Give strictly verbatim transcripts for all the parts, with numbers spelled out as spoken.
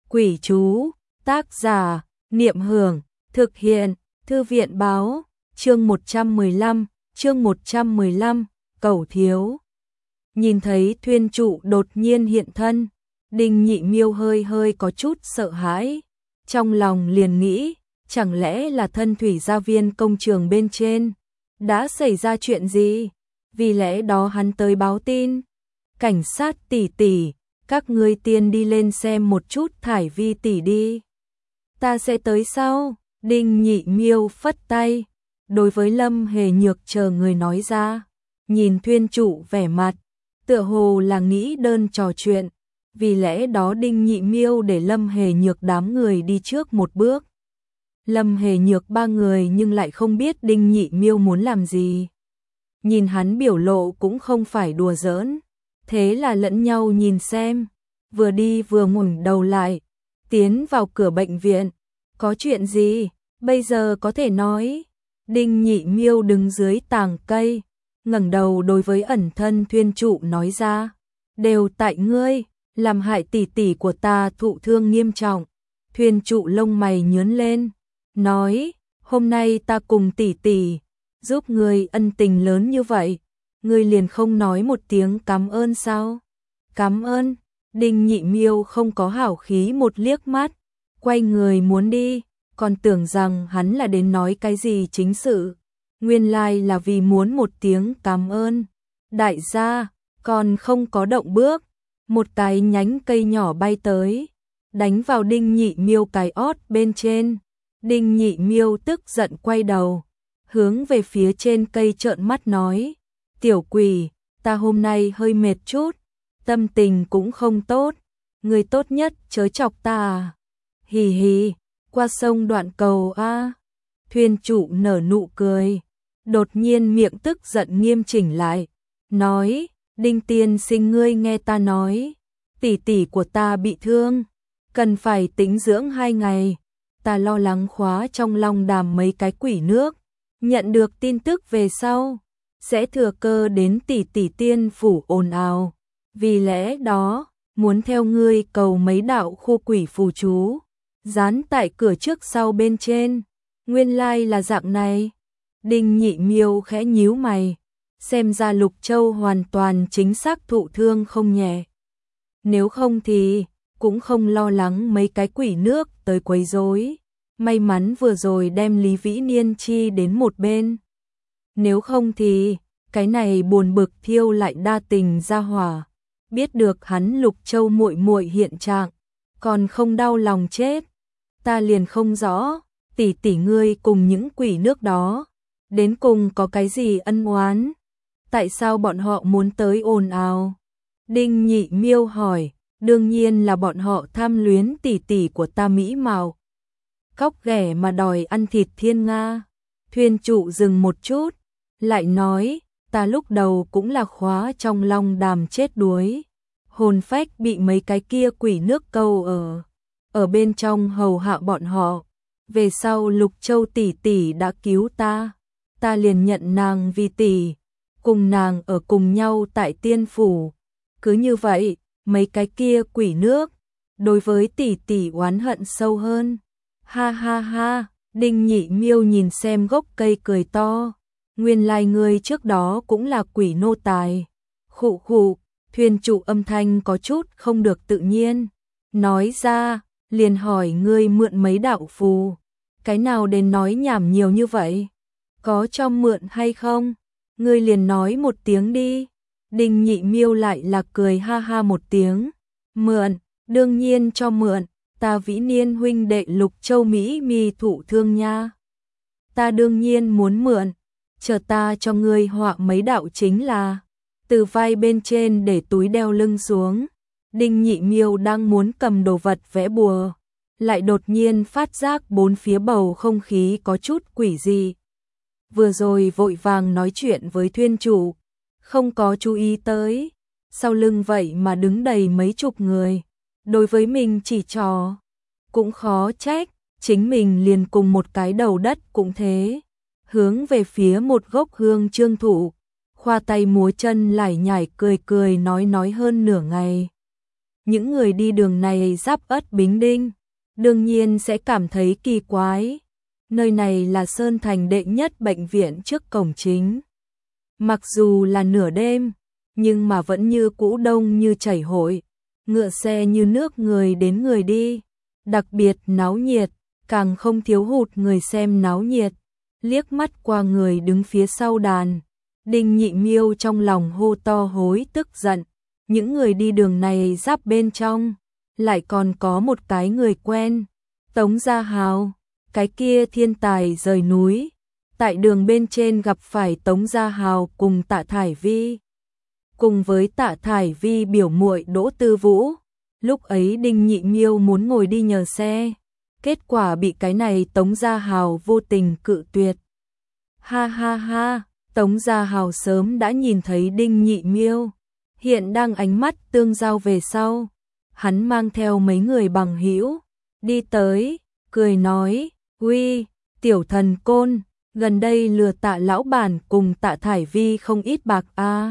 Quỷ chú, tác giả, Niệm Hưởng, thực hiện, Thư viện báo, chương một trăm mười lăm, chương một trăm mười lăm, Cẩu Thiếu. Nhìn thấy thuyền trụ đột nhiên hiện thân, Đinh Nhị Miêu hơi hơi có chút sợ hãi, trong lòng liền nghĩ, chẳng lẽ là thân thủy gia viên công trường bên trên, đã xảy ra chuyện gì, vì lẽ đó hắn tới báo tin. Cảnh sát tỷ tỷ, các ngươi tiên đi lên xem một chút Thải Vi tỷ đi. Ta sẽ tới sau, Đinh Nhị Miêu phất tay, đối với Lâm Hề Nhược chờ người nói ra, nhìn thuyền trụ vẻ mặt, tựa hồ là nghĩ đơn trò chuyện, vì lẽ đó Đinh Nhị Miêu để Lâm Hề Nhược đám người đi trước một bước. Lâm Hề Nhược ba người nhưng lại không biết Đinh Nhị Miêu muốn làm gì. Nhìn hắn biểu lộ cũng không phải đùa giỡn, thế là lẫn nhau nhìn xem, vừa đi vừa ngẩng đầu lại, tiến vào cửa bệnh viện. Có chuyện gì, bây giờ có thể nói. Đinh Nhị Miêu đứng dưới tàng cây, ngẩng đầu đối với ẩn thân thuyền trụ nói ra, đều tại ngươi, làm hại tỷ tỷ của ta thụ thương nghiêm trọng. Thuyền trụ lông mày nhướng lên, nói, hôm nay ta cùng tỷ tỷ, giúp ngươi ân tình lớn như vậy, ngươi liền không nói một tiếng cảm ơn sao? Cảm ơn. Đinh Nhị Miêu không có hảo khí một liếc mắt, quay người muốn đi, còn tưởng rằng hắn là đến nói cái gì chính sự, nguyên lai là vì muốn một tiếng cảm ơn. Đại gia, còn không có động bước, một cái nhánh cây nhỏ bay tới, đánh vào Đinh Nhị Miêu cái ót bên trên. Đinh Nhị Miêu tức giận quay đầu, hướng về phía trên cây trợn mắt nói, tiểu quỷ, ta hôm nay hơi mệt chút, tâm tình cũng không tốt, người tốt nhất chớ chọc ta à. Hì hì, qua sông đoạn cầu a. À. Thuyền trụ nở nụ cười, đột nhiên miệng tức giận nghiêm chỉnh lại, nói, Đinh tiên sinh ngươi nghe ta nói, tỷ tỷ của ta bị thương, cần phải tĩnh dưỡng hai ngày, ta lo lắng khóa trong long đàm mấy cái quỷ nước, nhận được tin tức về sau, sẽ thừa cơ đến tỷ tỷ tiên phủ ồn ào, vì lẽ đó, muốn theo ngươi cầu mấy đạo khu quỷ phù chú, dán tại cửa trước sau bên trên. Nguyên lai là dạng này. Đinh Nhị Miêu khẽ nhíu mày, xem ra Lục Châu hoàn toàn chính xác thụ thương không nhẹ. Nếu không thì cũng không lo lắng mấy cái quỷ nước tới quấy rối. May mắn vừa rồi đem Lý Vĩ Niên chi đến một bên. Nếu không thì cái này buồn bực thiêu lại đa tình ra hỏa, biết được hắn Lục Châu muội muội hiện trạng, còn không đau lòng chết. Ta liền không rõ, tỷ tỷ ngươi cùng những quỷ nước đó, đến cùng có cái gì ân oán? Tại sao bọn họ muốn tới ồn ào? Đinh Nhị Miêu hỏi, đương nhiên là bọn họ tham luyến tỷ tỷ của ta mỹ mạo. Cóc ghẻ mà đòi ăn thịt thiên nga. Thuyền trụ dừng một chút, lại nói, ta lúc đầu cũng là khóa trong long đàm chết đuối. Hồn phách bị mấy cái kia quỷ nước câu ở, ở bên trong hầu hạ bọn họ. Về sau Lục Châu tỷ tỷ đã cứu ta, ta liền nhận nàng vì tỷ, cùng nàng ở cùng nhau tại tiên phủ. Cứ như vậy, mấy cái kia quỷ nước, đối với tỷ tỷ oán hận sâu hơn. Ha ha ha, Đinh Nhị Miêu nhìn xem gốc cây cười to, nguyên lai ngươi trước đó cũng là quỷ nô tài. Khụ khụ, thuyền trụ âm thanh có chút không được tự nhiên, nói ra, liền hỏi ngươi mượn mấy đạo phù, cái nào đến nói nhảm nhiều như vậy, có cho mượn hay không, ngươi liền nói một tiếng đi. Đinh Nhị Miêu lại là cười ha ha một tiếng, mượn, đương nhiên cho mượn, ta Vĩ Niên huynh đệ Lục Châu Mỹ mi thụ thương nha. Ta đương nhiên muốn mượn, chờ ta cho ngươi họa mấy đạo chính là, từ vai bên trên để túi đeo lưng xuống. Đinh Nhị Miêu đang muốn cầm đồ vật vẽ bùa, lại đột nhiên phát giác bốn phía bầu không khí có chút quỷ dị. Vừa rồi vội vàng nói chuyện với thuyền chủ, không có chú ý tới, sau lưng vậy mà đứng đầy mấy chục người, đối với mình chỉ trò, cũng khó trách, chính mình liền cùng một cái đầu đất cũng thế, hướng về phía một gốc hương trương thụ, khoa tay múa chân lải nhải cười cười nói nói hơn nửa ngày. những người đi đường này giáp Ất Bính Đinh, đương nhiên sẽ cảm thấy kỳ quái. Nơi này là Sơn Thành đệ nhất bệnh viện trước cổng chính. Mặc dù là nửa đêm, nhưng mà vẫn như cũ đông như chảy hội, ngựa xe như nước, người đến người đi, đặc biệt náo nhiệt, càng không thiếu hụt người xem náo nhiệt. Liếc mắt qua người đứng phía sau đàn, Đinh Nhị Miêu trong lòng hô to hối tức giận, những người đi đường này giáp bên trong, lại còn có một cái người quen, Tống Gia Hào, cái kia thiên tài rời núi, tại đường bên trên gặp phải Tống Gia Hào cùng Tạ Thải Vi. Cùng với Tạ Thải Vi biểu muội Đỗ Tư Vũ, lúc ấy Đinh Nhị Miêu muốn ngồi đi nhờ xe, kết quả bị cái này Tống Gia Hào vô tình cự tuyệt. Ha ha ha, Tống Gia Hào sớm đã nhìn thấy Đinh Nhị Miêu, hiện đang ánh mắt tương giao về sau, hắn mang theo mấy người bằng hữu đi tới, cười nói: "Uy, tiểu thần côn, gần đây lừa Tạ lão bản cùng Tạ Thải Vi không ít bạc a." À.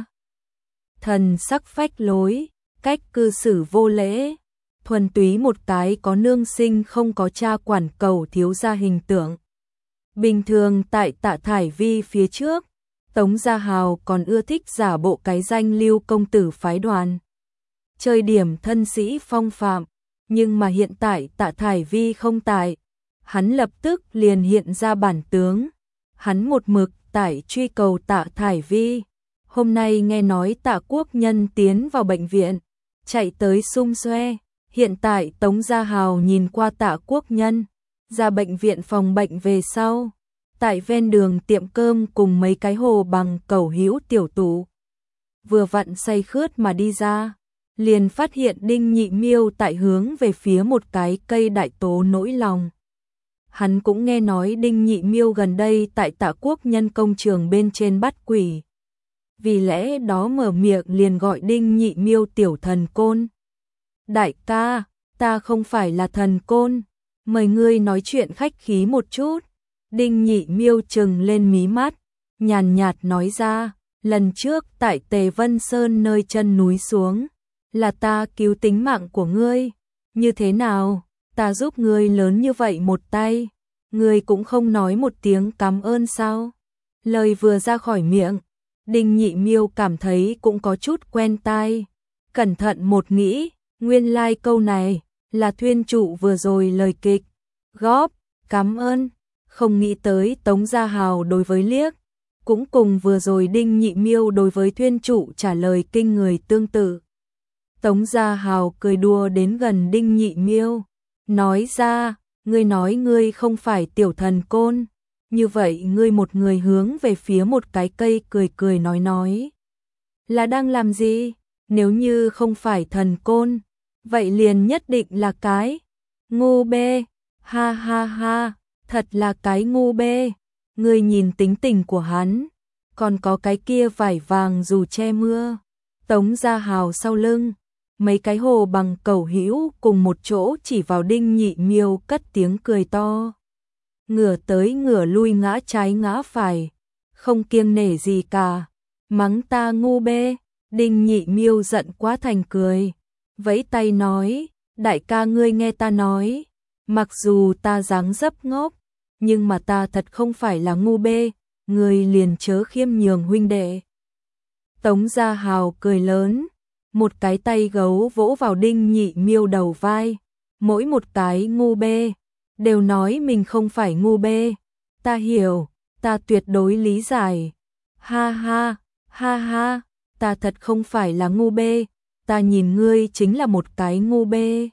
Thần sắc phách lối, cách cư xử vô lễ, thuần túy một cái có nương sinh không có cha quản cầu thiếu gia hình tượng. Bình thường tại Tạ Thải Vi phía trước, Tống Gia Hào còn ưa thích giả bộ cái danh Lưu công tử phái đoàn, chơi điểm thân sĩ phong phạm, nhưng mà hiện tại Tạ Thải Vi không tại, hắn lập tức liền hiện ra bản tướng. Hắn một mực tại truy cầu Tạ Thải Vi, hôm nay nghe nói Tạ Quốc Nhân tiến vào bệnh viện, chạy tới xung xoe. Hiện tại Tống Gia Hào nhìn qua Tạ Quốc Nhân ra bệnh viện phòng bệnh về sau, tại ven đường tiệm cơm cùng mấy cái hồ bằng cẩu hữu tiểu tụ, vừa vặn say khướt mà đi ra, liền phát hiện Đinh Nhị Miêu tại hướng về phía một cái cây đại tố nỗi lòng. Hắn cũng nghe nói Đinh Nhị Miêu gần đây tại Tạ Quốc Nhân công trường bên trên bắt quỷ, vì lẽ đó mở miệng liền gọi Đinh Nhị Miêu tiểu thần côn. "Đại ca, ta không phải là thần côn, mời ngươi nói chuyện khách khí một chút." Đinh Nhị Miêu trừng lên mí mắt, nhàn nhạt nói ra: "Lần trước tại Tề Vân Sơn nơi chân núi xuống, là ta cứu tính mạng của ngươi, như thế nào, ta giúp ngươi lớn như vậy một tay, ngươi cũng không nói một tiếng cảm ơn sao?" Lời vừa ra khỏi miệng, Đinh Nhị Miêu cảm thấy cũng có chút quen tai, cẩn thận một nghĩ, nguyên lai like câu này là thuyên trụ vừa rồi lời kịch góp cảm ơn. Không nghĩ tới Tống Gia Hào đối với liếc cũng cùng vừa rồi Đinh Nhị Miêu đối với thuyên trụ trả lời kinh người tương tự. Tống Gia Hào cười đùa đến gần Đinh Nhị Miêu, nói ra: "Ngươi nói ngươi không phải tiểu thần côn, như vậy ngươi một người hướng về phía một cái cây cười cười nói nói, là đang làm gì? Nếu như không phải thần côn, vậy liền nhất định là cái ngu bê, ha ha ha, thật là cái ngu bê." Ngươi nhìn tính tình của hắn, còn có cái kia vải vàng dù che mưa. Tống Gia Hào sau lưng, mấy cái hồ bằng cẩu hữu cùng một chỗ chỉ vào Đinh Nhị Miêu cất tiếng cười to, ngửa tới ngửa lui, ngã trái ngã phải, không kiêng nể gì cả, mắng ta ngu bê. Đinh Nhị Miêu giận quá thành cười, vẫy tay nói: "Đại ca ngươi nghe ta nói, mặc dù ta dáng dấp ngốc, nhưng mà ta thật không phải là ngu bê, ngươi liền chớ khiêm nhường huynh đệ." Tống Gia Hào cười lớn, một cái tay gấu vỗ vào Đinh Nhị Miêu đầu vai, mỗi một cái ngu bê đều nói mình không phải ngu bê. Ta hiểu, ta tuyệt đối lý giải. Ha ha, ha ha, ta thật không phải là ngu bê, ta nhìn ngươi chính là một cái ngu bê.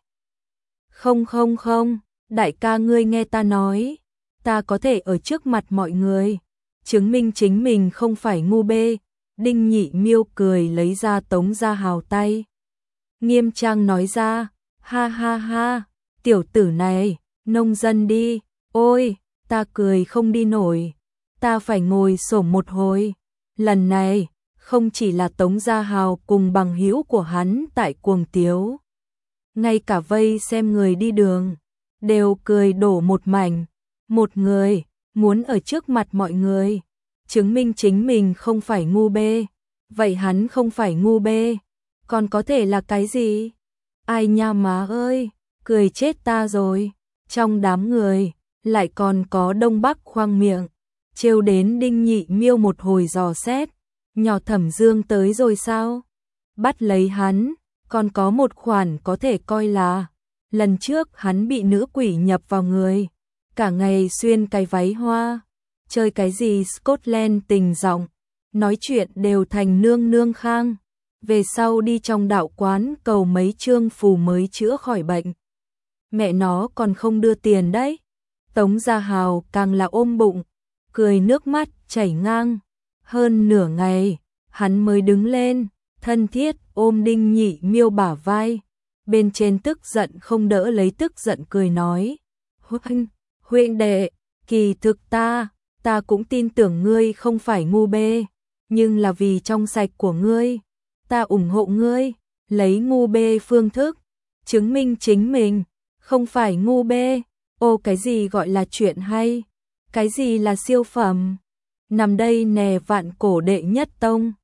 Không không không, đại ca ngươi nghe ta nói, ta có thể ở trước mặt mọi người chứng minh chính mình không phải ngu bê. Đinh Nhị Miêu cười lấy ra Tống Gia Hào tay, nghiêm trang nói ra: "Ha ha ha, tiểu tử này, nông dân đi, ôi, ta cười không đi nổi, ta phải ngồi xổm một hồi." Lần này, không chỉ là Tống Gia Hào cùng bằng hữu của hắn tại cuồng tiếu, ngay cả vây xem người đi đường đều cười đổ một mảnh. Một người muốn ở trước mặt mọi người chứng minh chính mình không phải ngu bê, vậy hắn không phải ngu bê, còn có thể là cái gì? Ai nha má ơi, cười chết ta rồi. Trong đám người, lại còn có Đông Bắc khoang miệng, trêu đến Đinh Nhị Miêu một hồi dò xét. Nhỏ Thẩm Dương tới rồi sao? Bắt lấy hắn, còn có một khoản có thể coi là lần trước hắn bị nữ quỷ nhập vào người, cả ngày xuyên cái váy hoa, chơi cái gì Scotland tình giọng, nói chuyện đều thành nương nương khang. Về sau đi trong đạo quán cầu mấy chương phù mới chữa khỏi bệnh. Mẹ nó còn không đưa tiền đấy. Tống Gia Hào càng là ôm bụng, cười nước mắt chảy ngang. Hơn nửa ngày, hắn mới đứng lên, thân thiết ôm Đinh Nhị Miêu bả vai. Bên trên tức giận không đỡ lấy tức giận cười nói. Huynh, huynh đệ, kỳ thực ta, ta cũng tin tưởng ngươi không phải ngu bê, nhưng là vì trong sạch của ngươi, ta ủng hộ ngươi, lấy ngu bê phương thức, chứng minh chính mình, không phải ngu bê. Ô cái gì gọi là chuyện hay, cái gì là siêu phẩm, nằm đây nè vạn cổ đệ nhất tông.